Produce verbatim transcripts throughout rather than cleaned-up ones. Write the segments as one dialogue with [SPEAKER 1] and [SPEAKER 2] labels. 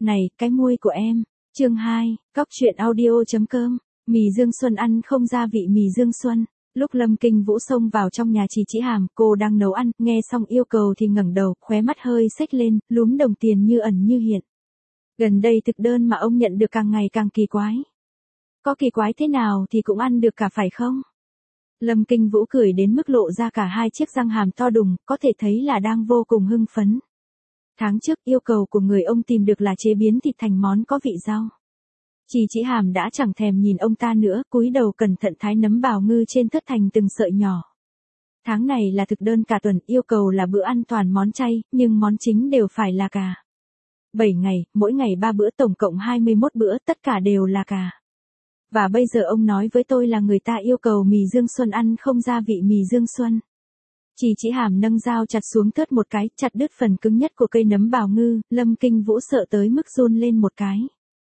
[SPEAKER 1] Này, cái môi của em. Chương hai, cóc truyện audio chấm com. Mì Dương Xuân ăn không gia vị mì Dương Xuân. Lúc Lâm Kinh Vũ xông vào trong nhà Trì Chỉ Hàm, cô đang nấu ăn, nghe xong yêu cầu thì ngẩng đầu, khóe mắt hơi xếch lên, lúm đồng tiền như ẩn như hiện. Gần đây thực đơn mà ông nhận được càng ngày càng kỳ quái. Có kỳ quái thế nào thì cũng ăn được cả phải không? Lâm Kinh Vũ cười đến mức lộ ra cả hai chiếc răng hàm to đùng, có thể thấy là đang vô cùng hưng phấn. Tháng trước yêu cầu của người ông tìm được là chế biến thịt thành món có vị rau. Trì Chỉ Hàm đã chẳng thèm nhìn ông ta nữa, cúi đầu cẩn thận thái nấm bào ngư trên thớt thành từng sợi nhỏ. Tháng này là thực đơn cả tuần, yêu cầu là bữa ăn toàn món chay, nhưng món chính đều phải là cà. bảy ngày, mỗi ngày ba bữa, tổng cộng hai mươi mốt bữa, tất cả đều là cà. Và bây giờ ông nói với tôi là người ta yêu cầu mì Dương Xuân ăn không gia vị mì Dương Xuân. Trì Chỉ Hàm nâng dao chặt xuống thớt một cái, chặt đứt phần cứng nhất của cây nấm bào ngư, Lâm Kinh Vũ sợ tới mức run lên một cái.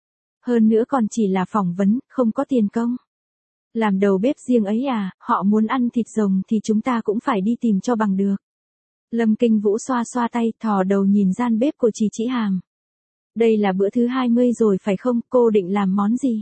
[SPEAKER 1] Hơn nữa còn chỉ là phỏng vấn, không có tiền công. Làm đầu bếp riêng ấy à, họ muốn ăn thịt rồng thì chúng ta cũng phải đi tìm cho bằng được. Lâm Kinh Vũ xoa xoa tay, thò đầu nhìn gian bếp của Trì Chỉ Hàm. Đây là bữa thứ hai mươi rồi phải không, cô định làm món gì?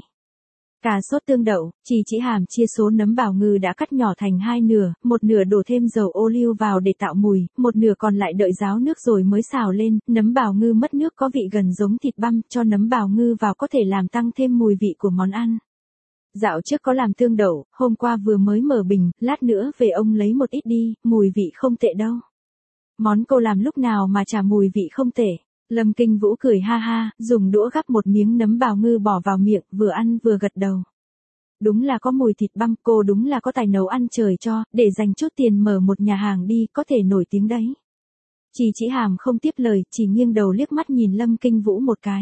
[SPEAKER 1] Cà sốt tương đậu. Trì Chỉ Hàm chia số nấm bào ngư đã cắt nhỏ thành hai nửa, một nửa đổ thêm dầu ô liu vào để tạo mùi, một nửa còn lại đợi ráo nước rồi mới xào lên. Nấm bào ngư mất nước có vị gần giống thịt băm, cho nấm bào ngư vào có thể làm tăng thêm mùi vị của món ăn. Dạo trước có làm tương đậu, hôm qua vừa mới mở bình, lát nữa về ông lấy một ít đi, mùi vị không tệ đâu. Món cô làm lúc nào mà chả mùi vị không tệ. Lâm Kinh Vũ cười ha ha, dùng đũa gắp một miếng nấm bào ngư bỏ vào miệng, vừa ăn vừa gật đầu. Đúng là có mùi thịt băm, cô đúng là có tài nấu ăn trời cho, để dành chút tiền mở một nhà hàng đi, có thể nổi tiếng đấy. Trì Chỉ Hàm không tiếp lời, chỉ nghiêng đầu liếc mắt nhìn Lâm Kinh Vũ một cái.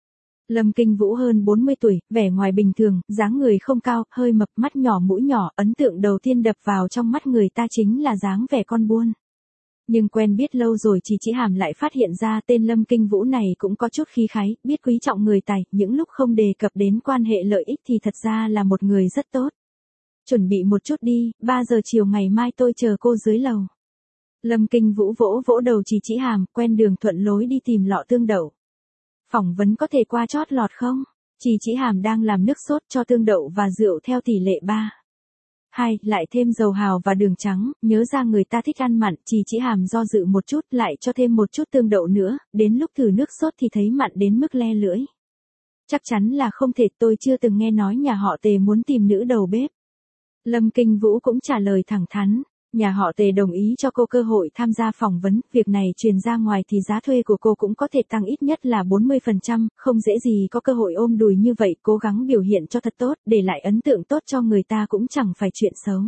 [SPEAKER 1] Lâm Kinh Vũ hơn bốn mươi tuổi, vẻ ngoài bình thường, dáng người không cao, hơi mập, mắt nhỏ mũi nhỏ, ấn tượng đầu tiên đập vào trong mắt người ta chính là dáng vẻ con buôn. Nhưng quen biết lâu rồi Trì Chỉ Hàm lại phát hiện ra tên Lâm Kinh Vũ này cũng có chút khí khái, biết quý trọng người tài, những lúc không đề cập đến quan hệ lợi ích thì thật ra là một người rất tốt. Chuẩn bị một chút đi, ba giờ chiều ngày mai tôi chờ cô dưới lầu. Lâm Kinh Vũ vỗ vỗ đầu Trì Chỉ Hàm, quen đường thuận lối đi tìm lọ tương đậu. Phỏng vấn có thể qua chót lọt không? Trì Chỉ Hàm đang làm nước sốt cho tương đậu và rượu theo tỷ lệ ba. Hai, lại thêm dầu hào và đường trắng, nhớ ra người ta thích ăn mặn, Trì Chỉ Hàm do dự một chút, lại cho thêm một chút tương đậu nữa, đến lúc thử nước sốt thì thấy mặn đến mức le lưỡi. Chắc chắn là không thể, tôi chưa từng nghe nói nhà họ Tề muốn tìm nữ đầu bếp. Lâm Kinh Vũ cũng trả lời thẳng thắn. Nhà họ Tề đồng ý cho cô cơ hội tham gia phỏng vấn, việc này truyền ra ngoài thì giá thuê của cô cũng có thể tăng ít nhất là bốn mươi phần trăm, không dễ gì có cơ hội ôm đùi như vậy, cố gắng biểu hiện cho thật tốt, để lại ấn tượng tốt cho người ta cũng chẳng phải chuyện xấu.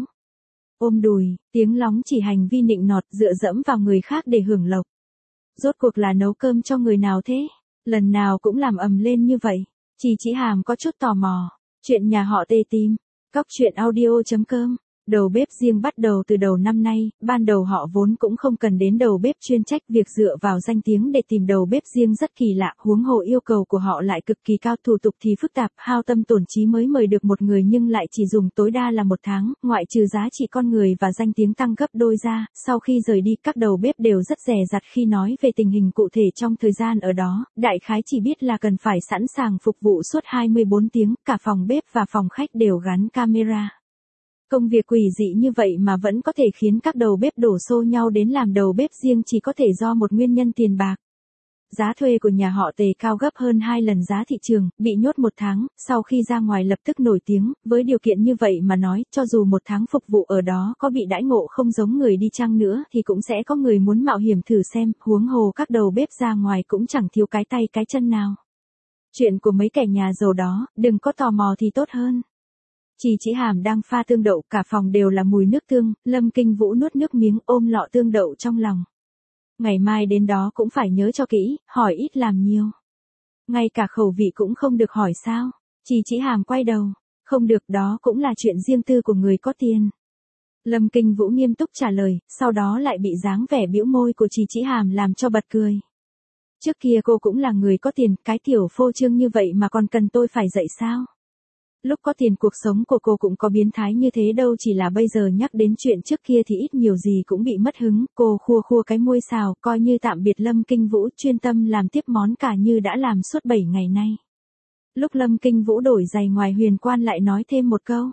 [SPEAKER 1] Ôm đùi, tiếng lóng chỉ hành vi nịnh nọt, dựa dẫm vào người khác để hưởng lộc. Rốt cuộc là nấu cơm cho người nào thế? Lần nào cũng làm ầm lên như vậy. Trì Chỉ Hàm có chút tò mò. Chuyện nhà họ Tề tìm. Cóc truyện audio chấm com. Đầu bếp riêng bắt đầu từ đầu năm nay, ban đầu họ vốn cũng không cần đến đầu bếp chuyên trách, việc dựa vào danh tiếng để tìm đầu bếp riêng rất kỳ lạ, huống hồ yêu cầu của họ lại cực kỳ cao, thủ tục thì phức tạp, hao tâm tổn trí mới mời được một người nhưng lại chỉ dùng tối đa là một tháng, ngoại trừ giá trị con người và danh tiếng tăng gấp đôi ra, sau khi rời đi các đầu bếp đều rất dè dặt khi nói về tình hình cụ thể trong thời gian ở đó, đại khái chỉ biết là cần phải sẵn sàng phục vụ suốt hai mươi bốn tiếng, cả phòng bếp và phòng khách đều gắn camera. Công việc quỷ dị như vậy mà vẫn có thể khiến các đầu bếp đổ xô nhau đến làm đầu bếp riêng chỉ có thể do một nguyên nhân tiền bạc. Giá thuê của nhà họ Tề cao gấp hơn hai lần giá thị trường, bị nhốt một tháng, sau khi ra ngoài lập tức nổi tiếng, với điều kiện như vậy mà nói, cho dù một tháng phục vụ ở đó có bị đãi ngộ không giống người đi chăng nữa thì cũng sẽ có người muốn mạo hiểm thử xem, huống hồ các đầu bếp ra ngoài cũng chẳng thiếu cái tay cái chân nào. Chuyện của mấy kẻ nhà giàu đó, đừng có tò mò thì tốt hơn. Trì Chỉ Hàm đang pha tương đậu, cả phòng đều là mùi nước tương, Lâm Kinh Vũ nuốt nước miếng ôm lọ tương đậu trong lòng. Ngày mai đến đó cũng phải nhớ cho kỹ, hỏi ít làm nhiều. Ngay cả khẩu vị cũng không được hỏi sao? Trì Chỉ Hàm quay đầu, không được, đó cũng là chuyện riêng tư của người có tiền. Lâm Kinh Vũ nghiêm túc trả lời, sau đó lại bị dáng vẻ bĩu môi của Trì Chỉ Hàm làm cho bật cười. Trước kia cô cũng là người có tiền, cái kiểu phô trương như vậy mà còn cần tôi phải dạy sao? Lúc có tiền cuộc sống của cô cũng có biến thái như thế đâu, chỉ là bây giờ nhắc đến chuyện trước kia thì ít nhiều gì cũng bị mất hứng, cô khua khua cái môi xào, coi như tạm biệt Lâm Kinh Vũ, chuyên tâm làm tiếp món cả như đã làm suốt bảy ngày nay. Lúc Lâm Kinh Vũ đổi giày ngoài huyền quan lại nói thêm một câu.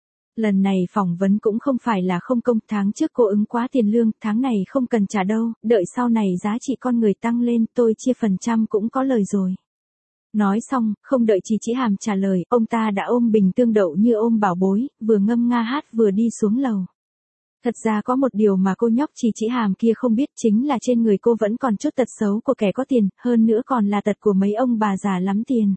[SPEAKER 1] Lần này phỏng vấn cũng không phải là không công, tháng trước cô ứng quá tiền lương, tháng này không cần trả đâu, đợi sau này giá trị con người tăng lên, tôi chia phần trăm cũng có lời rồi. Nói xong, không đợi Chí Chí Hàm trả lời, ông ta đã ôm bình tương đậu như ôm bảo bối, vừa ngâm nga hát vừa đi xuống lầu. Thật ra có một điều mà cô nhóc Chí Chí Hàm kia không biết, chính là trên người cô vẫn còn chút tật xấu của kẻ có tiền, hơn nữa còn là tật của mấy ông bà già lắm tiền.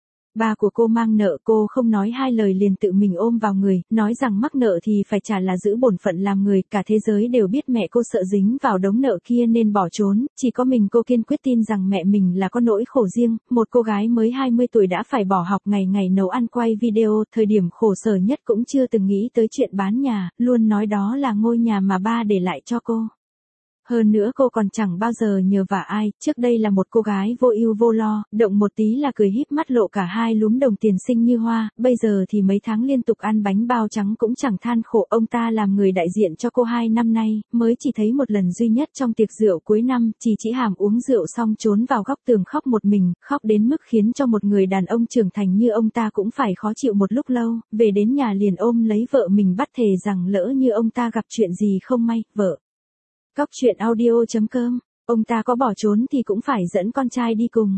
[SPEAKER 1] Ba của cô mang nợ, cô không nói hai lời liền tự mình ôm vào người, nói rằng mắc nợ thì phải trả là giữ bổn phận làm người, cả thế giới đều biết mẹ cô sợ dính vào đống nợ kia nên bỏ trốn, chỉ có mình cô kiên quyết tin rằng mẹ mình là có nỗi khổ riêng, một cô gái mới hai mươi tuổi đã phải bỏ học ngày ngày nấu ăn quay video, thời điểm khổ sở nhất cũng chưa từng nghĩ tới chuyện bán nhà, luôn nói đó là ngôi nhà mà ba để lại cho cô. Hơn nữa cô còn chẳng bao giờ nhờ vả ai, trước đây là một cô gái vô ưu vô lo, động một tí là cười híp mắt lộ cả hai lúm đồng tiền xinh như hoa, bây giờ thì mấy tháng liên tục ăn bánh bao trắng cũng chẳng than khổ. Ông ta làm người đại diện cho cô hai năm nay, mới chỉ thấy một lần duy nhất trong tiệc rượu cuối năm, Chí Chí Hàm uống rượu xong trốn vào góc tường khóc một mình, khóc đến mức khiến cho một người đàn ông trưởng thành như ông ta cũng phải khó chịu một lúc lâu, về đến nhà liền ôm lấy vợ mình bắt thề rằng lỡ như ông ta gặp chuyện gì không may, vợ. Cóc truyện audio chấm com, ông ta có bỏ trốn thì cũng phải dẫn con trai đi cùng.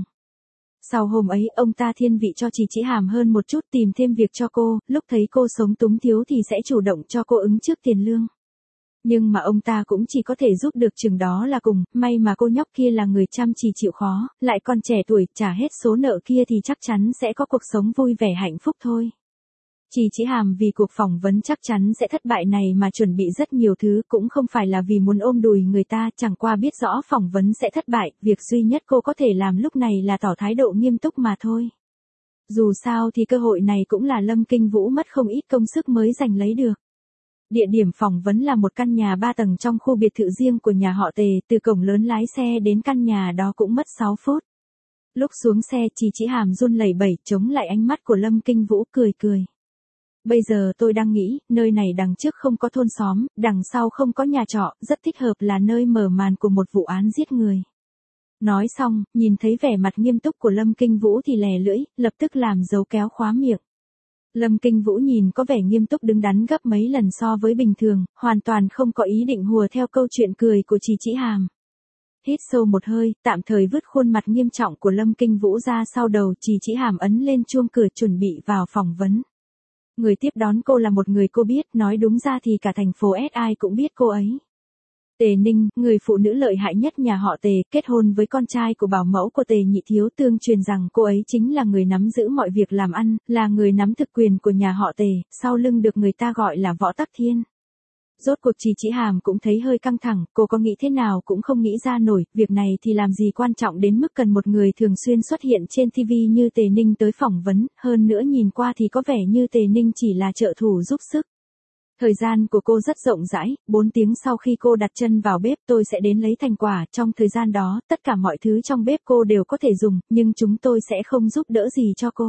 [SPEAKER 1] Sau hôm ấy, ông ta thiên vị cho Chí Chí Hàm hơn một chút, tìm thêm việc cho cô, lúc thấy cô sống túng thiếu thì sẽ chủ động cho cô ứng trước tiền lương. Nhưng mà ông ta cũng chỉ có thể giúp được chừng đó là cùng, may mà cô nhóc kia là người chăm chỉ chịu khó, lại còn trẻ tuổi, trả hết số nợ kia thì chắc chắn sẽ có cuộc sống vui vẻ hạnh phúc thôi. Chí Chí Hàm vì cuộc phỏng vấn chắc chắn sẽ thất bại này mà chuẩn bị rất nhiều thứ, cũng không phải là vì muốn ôm đùi người ta, chẳng qua biết rõ phỏng vấn sẽ thất bại, việc duy nhất cô có thể làm lúc này là tỏ thái độ nghiêm túc mà thôi. Dù sao thì cơ hội này cũng là Lâm Kinh Vũ mất không ít công sức mới giành lấy được. Địa điểm phỏng vấn là một căn nhà ba tầng trong khu biệt thự riêng của nhà họ Tề, từ cổng lớn lái xe đến căn nhà đó cũng mất sáu phút. Lúc xuống xe Chí Chí Hàm run lẩy bẩy chống lại ánh mắt của Lâm Kinh Vũ cười cười. Bây giờ tôi đang nghĩ, nơi này đằng trước không có thôn xóm, đằng sau không có nhà trọ, rất thích hợp là nơi mở màn của một vụ án giết người. Nói xong, nhìn thấy vẻ mặt nghiêm túc của Lâm Kinh Vũ thì lè lưỡi, lập tức làm dấu kéo khóa miệng. Lâm Kinh Vũ nhìn có vẻ nghiêm túc đứng đắn gấp mấy lần so với bình thường, hoàn toàn không có ý định hùa theo câu chuyện cười của Chí Chí Hàm. Hít sâu một hơi, tạm thời vứt khuôn mặt nghiêm trọng của Lâm Kinh Vũ ra sau đầu, Chí Chí Hàm ấn lên chuông cửa chuẩn bị vào phỏng vấn. Người tiếp đón cô là một người cô biết, nói đúng ra thì cả thành phố S ai cũng biết cô ấy. Tề Ninh, người phụ nữ lợi hại nhất nhà họ Tề, kết hôn với con trai của bảo mẫu của Tề Nhị Thiếu, tương truyền rằng cô ấy chính là người nắm giữ mọi việc làm ăn, là người nắm thực quyền của nhà họ Tề, sau lưng được người ta gọi là Võ Tắc Thiên. Rốt cuộc Chí Chí Hàm cũng thấy hơi căng thẳng, cô có nghĩ thế nào cũng không nghĩ ra nổi, việc này thì làm gì quan trọng đến mức cần một người thường xuyên xuất hiện trên ti vi như Tề Ninh tới phỏng vấn, hơn nữa nhìn qua thì có vẻ như Tề Ninh chỉ là trợ thủ giúp sức. Thời gian của cô rất rộng rãi, bốn tiếng sau khi cô đặt chân vào bếp tôi sẽ đến lấy thành quả, trong thời gian đó, tất cả mọi thứ trong bếp cô đều có thể dùng, nhưng chúng tôi sẽ không giúp đỡ gì cho cô.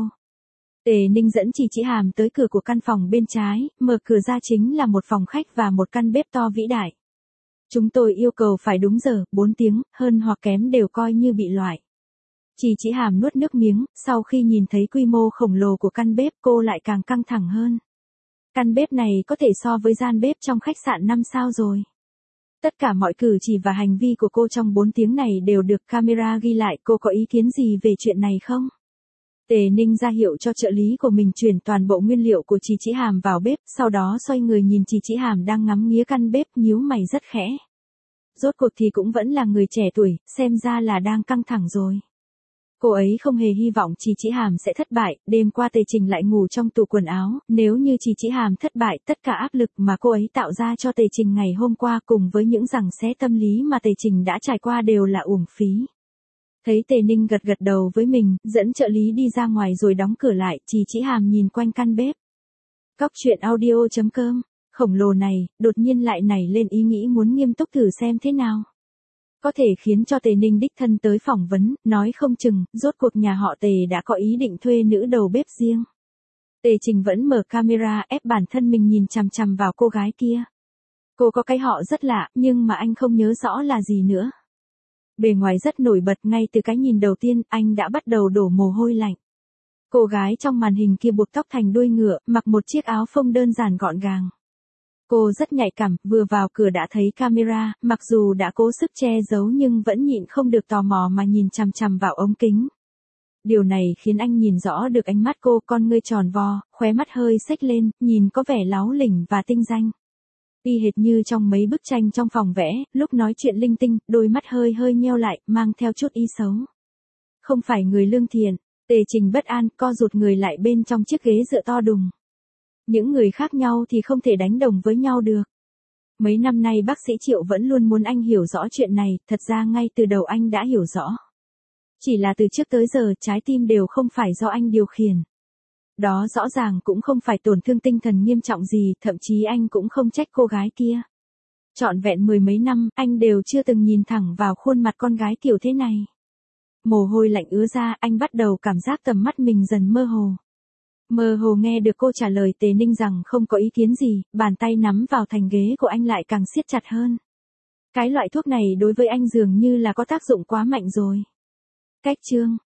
[SPEAKER 1] Tề Ninh dẫn Chí Chí Hàm tới cửa của căn phòng bên trái, mở cửa ra chính là một phòng khách và một căn bếp to vĩ đại. Chúng tôi yêu cầu phải đúng giờ, bốn tiếng, hơn hoặc kém đều coi như bị loại. Chí Chí Hàm nuốt nước miếng, sau khi nhìn thấy quy mô khổng lồ của căn bếp cô lại càng căng thẳng hơn. Căn bếp này có thể so với gian bếp trong khách sạn năm sao rồi. Tất cả mọi cử chỉ và hành vi của cô trong bốn tiếng này đều được camera ghi lại, cô có ý kiến gì về chuyện này không? Tề Ninh ra hiệu cho trợ lý của mình chuyển toàn bộ nguyên liệu của Chí Chí Hàm vào bếp, sau đó xoay người nhìn Chí Chí Hàm đang ngắm nghía căn bếp, nhíu mày rất khẽ. Rốt cuộc thì cũng vẫn là người trẻ tuổi, xem ra là đang căng thẳng rồi. Cô ấy không hề hy vọng Chí Chí Hàm sẽ thất bại, đêm qua Tề Trình lại ngủ trong tủ quần áo, nếu như Chí Chí Hàm thất bại, tất cả áp lực mà cô ấy tạo ra cho Tề Trình ngày hôm qua cùng với những giằng xé tâm lý mà Tề Trình đã trải qua đều là uổng phí. Thấy Tề Ninh gật gật đầu với mình, dẫn trợ lý đi ra ngoài rồi đóng cửa lại, Chí Chí Hàm nhìn quanh căn bếp. Cóc truyện audio chấm com, khổng lồ này, đột nhiên lại nảy lên ý nghĩ muốn nghiêm túc thử xem thế nào. Có thể khiến cho Tề Ninh đích thân tới phỏng vấn, nói không chừng, rốt cuộc nhà họ Tề đã có ý định thuê nữ đầu bếp riêng. Tề Trình vẫn mở camera ép bản thân mình nhìn chằm chằm vào cô gái kia. Cô có cái họ rất lạ, nhưng mà anh không nhớ rõ là gì nữa. Bề ngoài rất nổi bật, ngay từ cái nhìn đầu tiên, anh đã bắt đầu đổ mồ hôi lạnh. Cô gái trong màn hình kia buộc tóc thành đuôi ngựa, mặc một chiếc áo phông đơn giản gọn gàng. Cô rất nhạy cảm, vừa vào cửa đã thấy camera, mặc dù đã cố sức che giấu nhưng vẫn nhịn không được tò mò mà nhìn chằm chằm vào ống kính. Điều này khiến anh nhìn rõ được ánh mắt cô, con ngươi tròn vo, khóe mắt hơi xếch lên, nhìn có vẻ láu lỉnh và tinh danh. Y hệt như trong mấy bức tranh trong phòng vẽ, lúc nói chuyện linh tinh, đôi mắt hơi hơi nheo lại, mang theo chút ý xấu. Không phải người lương thiện. Tề Trình bất an, co rụt người lại bên trong chiếc ghế dựa to đùng. Những người khác nhau thì không thể đánh đồng với nhau được. Mấy năm nay bác sĩ Triệu vẫn luôn muốn anh hiểu rõ chuyện này, thật ra ngay từ đầu anh đã hiểu rõ. Chỉ là từ trước tới giờ trái tim đều không phải do anh điều khiển. Đó rõ ràng cũng không phải tổn thương tinh thần nghiêm trọng gì, thậm chí anh cũng không trách cô gái kia. Trọn vẹn mười mấy năm, anh đều chưa từng nhìn thẳng vào khuôn mặt con gái kiểu thế này. Mồ hôi lạnh ứa ra, anh bắt đầu cảm giác tầm mắt mình dần mơ hồ. Mơ hồ nghe được cô trả lời Tề Ninh rằng không có ý kiến gì, bàn tay nắm vào thành ghế của anh lại càng siết chặt hơn. Cái loại thuốc này đối với anh dường như là có tác dụng quá mạnh rồi. Cách chương